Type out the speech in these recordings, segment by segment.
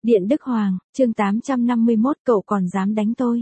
Điện Đức Hoàng, chương 851, cậu còn dám đánh tôi.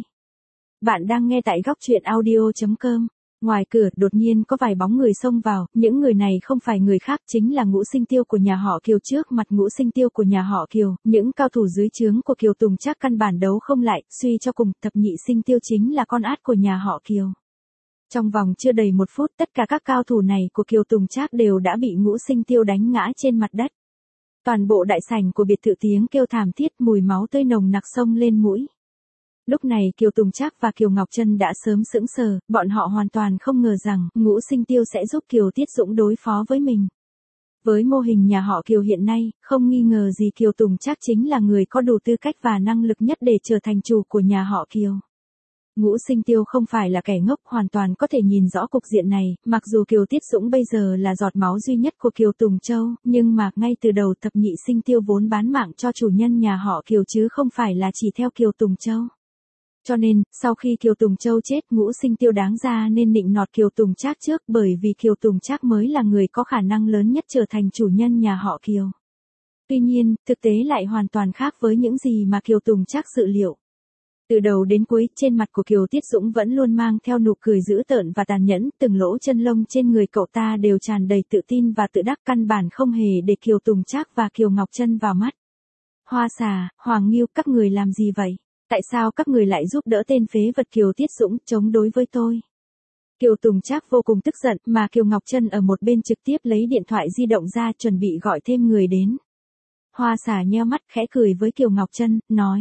Bạn đang nghe tại góc truyện audio.com. Ngoài cửa đột nhiên có vài bóng người xông vào, những người này không phải người khác chính là Ngũ Sinh Tiêu của nhà họ Kiều. Trước mặt Ngũ Sinh Tiêu của nhà họ Kiều, những cao thủ dưới trướng của Kiều Tùng Trác căn bản đấu không lại, suy cho cùng Thập Nhị Sinh Tiêu chính là con át của nhà họ Kiều. Trong vòng chưa đầy 1 phút tất cả các cao thủ này của Kiều Tùng Trác đều đã bị Ngũ Sinh Tiêu đánh ngã trên mặt đất. Toàn bộ đại sảnh của biệt thự tiếng kêu thảm thiết, mùi máu tươi nồng nặc xông lên mũi. Lúc này Kiều Tùng Trác và Kiều Ngọc Trân đã sớm sững sờ, bọn họ hoàn toàn không ngờ rằng Ngũ Sinh Tiêu sẽ giúp Kiều Tiết Dũng đối phó với mình. Với mô hình nhà họ Kiều hiện nay, không nghi ngờ gì Kiều Tùng Trác chính là người có đủ tư cách và năng lực nhất để trở thành chủ của nhà họ Kiều. Ngũ Sinh Tiêu không phải là kẻ ngốc, hoàn toàn có thể nhìn rõ cục diện này, mặc dù Kiều Tiết Dũng bây giờ là giọt máu duy nhất của Kiều Tùng Châu, nhưng mà ngay từ đầu Thập Nhị Sinh Tiêu vốn bán mạng cho chủ nhân nhà họ Kiều chứ không phải là chỉ theo Kiều Tùng Châu. Cho nên, sau khi Kiều Tùng Châu chết, Ngũ Sinh Tiêu đáng ra nên nịnh nọt Kiều Tùng Trác trước, bởi vì Kiều Tùng Trác mới là người có khả năng lớn nhất trở thành chủ nhân nhà họ Kiều. Tuy nhiên, thực tế lại hoàn toàn khác với những gì mà Kiều Tùng Trác dự liệu. Từ đầu đến cuối, trên mặt của Kiều Tiết Dũng vẫn luôn mang theo nụ cười dữ tợn và tàn nhẫn, từng lỗ chân lông trên người cậu ta đều tràn đầy tự tin và tự đắc, căn bản không hề để Kiều Tùng Trác và Kiều Ngọc Trân vào mắt. Hoa Xà, Hoàng Nghiêu, các người làm gì vậy? Tại sao các người lại giúp đỡ tên phế vật Kiều Tiết Dũng chống đối với tôi? Kiều Tùng Trác vô cùng tức giận, mà Kiều Ngọc Trân ở một bên trực tiếp lấy điện thoại di động ra chuẩn bị gọi thêm người đến. Hoa Xà nheo mắt khẽ cười với Kiều Ngọc Trân, nói.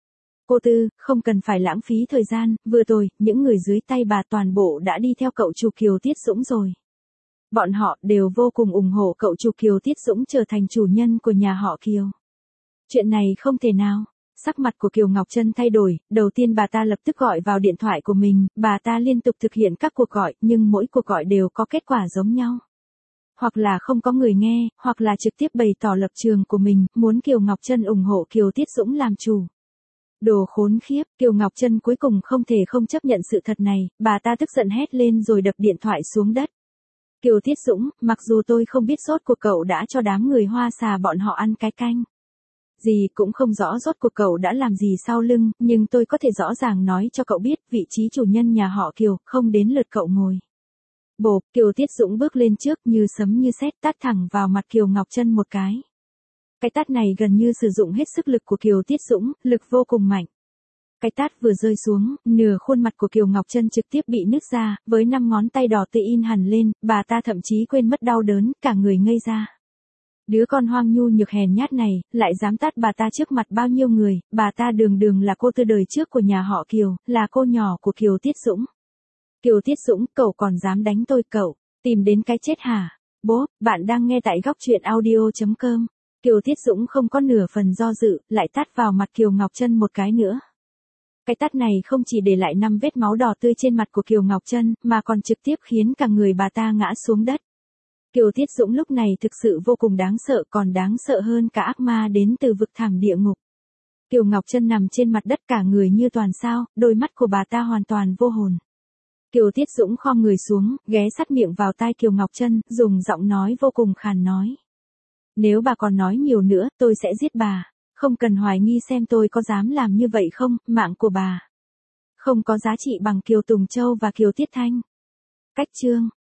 Cô Tư, không cần phải lãng phí thời gian, vừa rồi, những người dưới tay bà toàn bộ đã đi theo cậu chủ Kiều Tiết Dũng rồi. Bọn họ đều vô cùng ủng hộ cậu chủ Kiều Tiết Dũng trở thành chủ nhân của nhà họ Kiều. Chuyện này không thể nào. Sắc mặt của Kiều Ngọc Trân thay đổi, đầu tiên bà ta lập tức gọi vào điện thoại của mình, bà ta liên tục thực hiện các cuộc gọi, nhưng mỗi cuộc gọi đều có kết quả giống nhau. Hoặc là không có người nghe, hoặc là trực tiếp bày tỏ lập trường của mình, muốn Kiều Ngọc Trân ủng hộ Kiều Tiết Dũng làm chủ. Đồ khốn khiếp, Kiều Ngọc Trân cuối cùng không thể không chấp nhận sự thật này, bà ta tức giận hét lên rồi đập điện thoại xuống đất. Kiều Tiết Dũng, mặc dù tôi không biết rốt cuộc cậu đã cho đám người Hoa Xà bọn họ ăn cái canh gì, cũng không rõ rốt cuộc cậu đã làm gì sau lưng, nhưng tôi có thể rõ ràng nói cho cậu biết, vị trí chủ nhân nhà họ Kiều, không đến lượt cậu ngồi. Bộp, Kiều Tiết Dũng bước lên trước như sấm như sét tát thẳng vào mặt Kiều Ngọc Trân một cái. Cái tát này gần như sử dụng hết sức lực của Kiều Tiết Dũng, lực vô cùng mạnh. Cái tát vừa rơi xuống, nửa khuôn mặt của Kiều Ngọc Trân trực tiếp bị nứt ra, với 5 ngón tay đỏ tươi in hẳn lên, bà ta thậm chí quên mất đau đớn, cả người ngây ra. Đứa con hoang nhu nhược hèn nhát này, lại dám tát bà ta trước mặt bao nhiêu người, bà ta đường đường là cô Tư đời trước của nhà họ Kiều, là cô nhỏ của Kiều Tiết Dũng. Kiều Tiết Dũng, cậu còn dám đánh tôi, cậu, tìm đến cái chết hả? Bố, bạn đang nghe tại góc truyện audio.com. Kiều Tiết Dũng không có nửa phần do dự, lại tát vào mặt Kiều Ngọc Trân một cái nữa. Cái tát này không chỉ để lại 5 vết máu đỏ tươi trên mặt của Kiều Ngọc Trân, mà còn trực tiếp khiến cả người bà ta ngã xuống đất. Kiều Tiết Dũng lúc này thực sự vô cùng đáng sợ, còn đáng sợ hơn cả ác ma đến từ vực thẳm địa ngục. Kiều Ngọc Trân nằm trên mặt đất cả người như toàn sao, đôi mắt của bà ta hoàn toàn vô hồn. Kiều Tiết Dũng khom người xuống, ghé sát miệng vào tai Kiều Ngọc Trân, dùng giọng nói vô cùng khàn nói. Nếu bà còn nói nhiều nữa, tôi sẽ giết bà. Không cần hoài nghi xem tôi có dám làm như vậy không, mạng của bà không có giá trị bằng Kiều Tùng Châu và Kiều Tiết Thanh. Cách chương